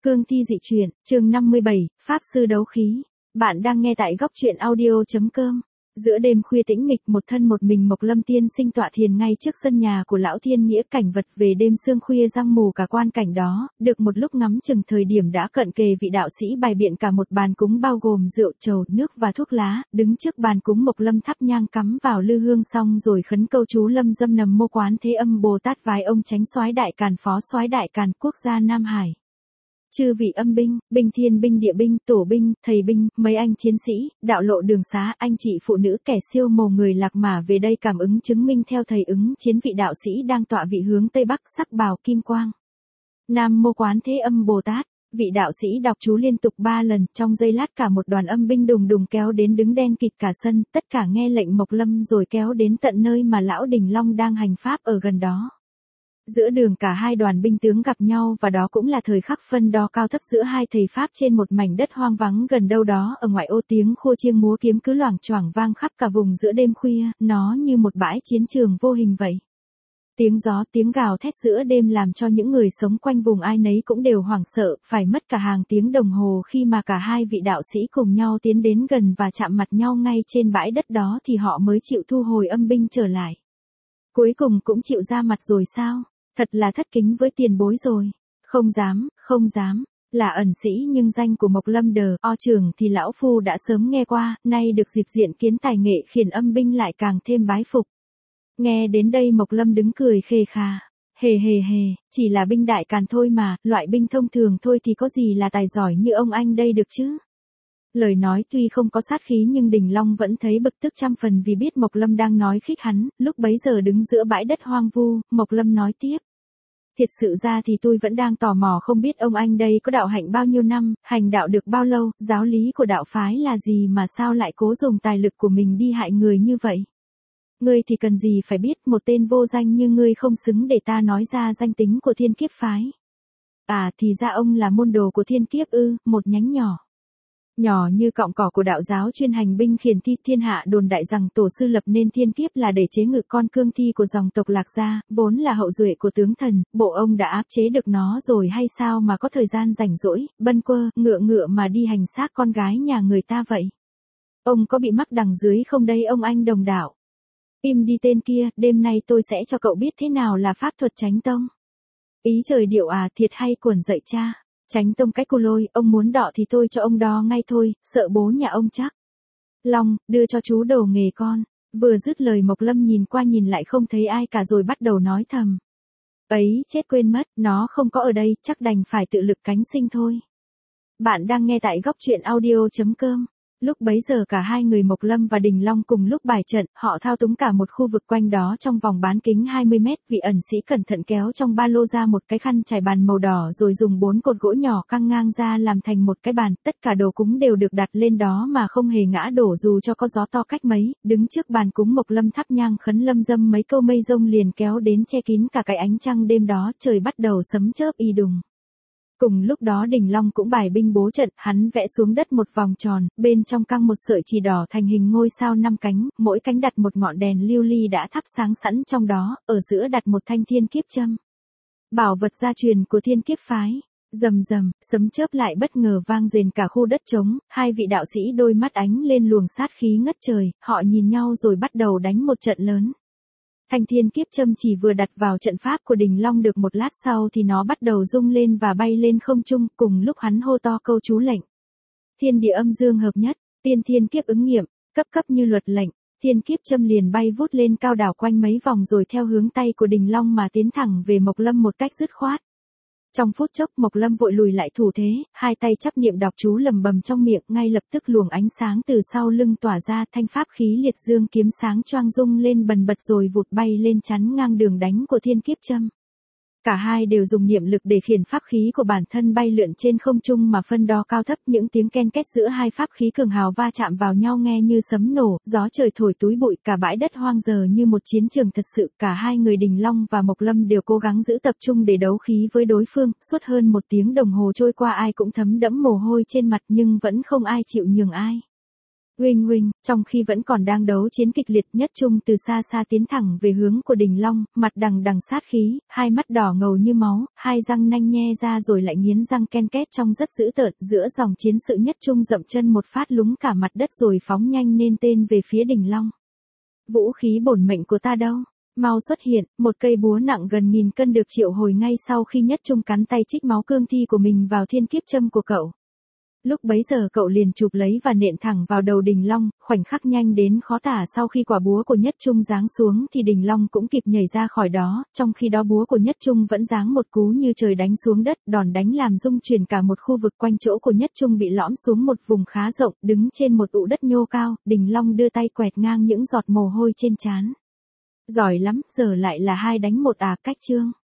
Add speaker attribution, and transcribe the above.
Speaker 1: Cương thi dị truyện, chương 57, Pháp sư đấu khí. Bạn đang nghe tại góc truyện audio.com. Giữa đêm khuya tĩnh mịch, một thân một mình Mộc Lâm tiên sinh tọa thiền ngay trước sân nhà của lão thiên nghĩa. Cảnh vật về đêm sương khuya giăng mù cả quan cảnh đó, được một lúc ngắm chừng thời điểm đã cận kề. Vị đạo sĩ bày biện cả một bàn cúng bao gồm rượu, trầu, nước và thuốc lá, đứng trước bàn cúng Mộc Lâm thắp nhang cắm vào lư hương xong rồi khấn câu chú Lâm Dâm Nầm Mô Quán Thế Âm Bồ Tát vái ông Chánh Soái Đại Càn Phó Soái Đại Càn Quốc gia Nam Hải. Chư vị âm binh, binh thiên binh địa binh, tổ binh, thầy binh, mấy anh chiến sĩ, đạo lộ đường xá, anh chị phụ nữ kẻ siêu mồ người lạc mà về đây cảm ứng chứng minh theo thầy ứng chiến. Vị đạo sĩ đang tọa vị hướng Tây Bắc, sắc bào kim quang. Nam Mô Quán Thế Âm Bồ Tát. Vị đạo sĩ đọc chú liên tục 3 lần, trong giây lát cả một đoàn âm binh đùng đùng kéo đến đứng đen kịt cả sân, tất cả nghe lệnh Mộc Lâm rồi kéo đến tận nơi mà lão Đình Long đang hành pháp ở gần đó. Giữa đường cả hai đoàn binh tướng gặp nhau và đó cũng là thời khắc phân đo cao thấp giữa hai thầy Pháp trên một mảnh đất hoang vắng gần đâu đó ở ngoại ô. Tiếng khua chiêng múa kiếm cứ loảng choảng vang khắp cả vùng giữa đêm khuya, nó như một bãi chiến trường vô hình vậy. Tiếng gió, tiếng gào thét giữa đêm làm cho những người sống quanh vùng ai nấy cũng đều hoảng sợ, phải mất cả hàng tiếng đồng hồ khi mà cả hai vị đạo sĩ cùng nhau tiến đến gần và chạm mặt nhau ngay trên bãi đất đó thì họ mới chịu thu hồi âm binh trở lại. Cuối cùng cũng chịu ra mặt rồi sao? Thật là thất kính với tiền bối rồi. Không dám, là ẩn sĩ nhưng danh của Mộc Lâm Đờ O trưởng thì lão phu đã sớm nghe qua, nay được dịp diện kiến tài nghệ khiển âm binh lại càng thêm bái phục. Nghe đến đây Mộc Lâm đứng cười khề khà. Hề, chỉ là binh đại càn thôi mà, loại binh thông thường thôi thì có gì là tài giỏi như ông anh đây được chứ. Lời nói tuy không có sát khí nhưng Đình Long vẫn thấy bực tức trăm phần vì biết Mộc Lâm đang nói khích hắn. Lúc bấy giờ đứng giữa bãi đất hoang vu, Mộc Lâm nói tiếp. Thiệt sự ra thì tôi vẫn đang tò mò không biết ông anh đây có đạo hạnh bao nhiêu năm, hành đạo được bao lâu, giáo lý của đạo phái là gì mà sao lại cố dùng tài lực của mình đi hại người như vậy. Ngươi thì cần gì phải biết, một tên vô danh như ngươi không xứng để ta nói ra danh tính của Thiên Kiếp phái. À thì ra ông là môn đồ của Thiên Kiếp ư, một nhánh nhỏ. Nhỏ như cọng cỏ của đạo giáo chuyên hành binh khiển thi. Thiên hạ đồn đại rằng tổ sư lập nên Thiên Kiếp là để chế ngự con cương thi của dòng tộc Lạc Gia, vốn là hậu duệ của tướng thần. Bộ ông đã áp chế được nó rồi hay sao mà có thời gian rảnh rỗi, bâng quơ, ngựa mà đi hành xác con gái nhà người ta vậy? Ông có bị mắc đằng dưới không đây ông anh đồng đạo? Im đi tên kia, đêm nay tôi sẽ cho cậu biết thế nào là pháp thuật Chánh Tông. Ý trời điệu à, thiệt hay cuồn dậy cha. Chánh Tông cách cô lôi, ông muốn đọ thì tôi cho ông đo ngay thôi, sợ bố nhà ông chắc. Long, đưa cho chú đồ nghề con. Vừa dứt lời Mộc Lâm nhìn qua nhìn lại không thấy ai cả rồi bắt đầu nói thầm. Ấy, chết quên mất, nó không có ở đây, chắc đành phải tự lực cánh sinh thôi. Bạn đang nghe tại góc truyện audio.com. Lúc bấy giờ cả hai người Mộc Lâm và Đình Long cùng lúc bài trận, họ thao túng cả một khu vực quanh đó trong vòng bán kính 20 mét. Vị ẩn sĩ cẩn thận kéo trong ba lô ra một cái khăn trải bàn màu đỏ rồi dùng 4 cột gỗ nhỏ căng ngang ra làm thành một cái bàn, tất cả đồ cúng đều được đặt lên đó mà không hề ngã đổ dù cho có gió to cách mấy. Đứng trước bàn cúng Mộc Lâm thắp nhang khấn Lâm Dâm, mấy câu mây rông liền kéo đến che kín cả cái ánh trăng đêm đó, trời bắt đầu sấm chớp y đùng. Cùng lúc đó Đình Long cũng bài binh bố trận, hắn vẽ xuống đất một vòng tròn, bên trong căng một sợi chỉ đỏ thành hình ngôi sao 5 cánh, mỗi cánh đặt một ngọn đèn lưu ly đã thắp sáng sẵn trong đó, ở giữa đặt một thanh thiên kiếp châm. Bảo vật gia truyền của Thiên Kiếp phái. Rầm, sấm chớp lại bất ngờ vang rền cả khu đất trống, hai vị đạo sĩ đôi mắt ánh lên luồng sát khí ngất trời, họ nhìn nhau rồi bắt đầu đánh một trận lớn. Thanh thiên kiếp châm chỉ vừa đặt vào trận pháp của Đình Long được một lát sau thì nó bắt đầu rung lên và bay lên không trung, cùng lúc hắn hô to câu chú lệnh. Thiên địa âm dương hợp nhất, tiên thiên kiếp ứng nghiệm, cấp như luật lệnh, thiên kiếp châm liền bay vút lên cao đảo quanh mấy vòng rồi theo hướng tay của Đình Long mà tiến thẳng về Mộc Lâm một cách dứt khoát. Trong phút chốc Mộc Lâm vội lùi lại thủ thế, hai tay chắp niệm đọc chú lầm bầm trong miệng, ngay lập tức luồng ánh sáng từ sau lưng tỏa ra, thanh pháp khí liệt dương kiếm sáng choang rung lên bần bật rồi vụt bay lên chắn ngang đường đánh của thiên kiếp châm. Cả hai đều dùng niệm lực để khiển pháp khí của bản thân bay lượn trên không trung mà phân đo cao thấp. Những tiếng ken két giữa hai pháp khí cường hào va chạm vào nhau nghe như sấm nổ, gió trời thổi túi bụi, cả bãi đất hoang giờ như một chiến trường thật sự. Cả hai người Đình Long và Mộc Lâm đều cố gắng giữ tập trung để đấu khí với đối phương. Suốt hơn 1 tiếng đồng hồ trôi qua ai cũng thấm đẫm mồ hôi trên mặt nhưng vẫn không ai chịu nhường ai. Uỳnh uỳnh, trong khi vẫn còn đang đấu chiến kịch liệt, Nhất Trung từ xa xa tiến thẳng về hướng của Đình Long, mặt đằng đằng sát khí, hai mắt đỏ ngầu như máu, hai răng nanh nhe ra rồi lại nghiến răng ken két trông rất dữ tợn, giữa dòng chiến sự Nhất Trung dậm chân một phát lúng cả mặt đất rồi phóng nhanh nên tên về phía Đình Long. Vũ khí bổn mệnh của ta đâu? Mau xuất hiện, một cây búa nặng gần 1000 cân được triệu hồi ngay sau khi Nhất Trung cắn tay trích máu cương thi của mình vào thiên kiếp châm của cậu. Lúc bấy giờ cậu liền chụp lấy và nện thẳng vào đầu Đình Long, khoảnh khắc nhanh đến khó tả. Sau khi quả búa của Nhất Trung giáng xuống thì Đình Long cũng kịp nhảy ra khỏi đó, trong khi đó búa của Nhất Trung vẫn giáng một cú như trời đánh xuống đất, đòn đánh làm rung chuyển cả một khu vực quanh chỗ của Nhất Trung bị lõm xuống một vùng khá rộng, đứng trên một ụ đất nhô cao, Đình Long đưa tay quẹt ngang những giọt mồ hôi trên trán. Giỏi lắm, giờ lại là 2 đánh 1 à, Cách Trương.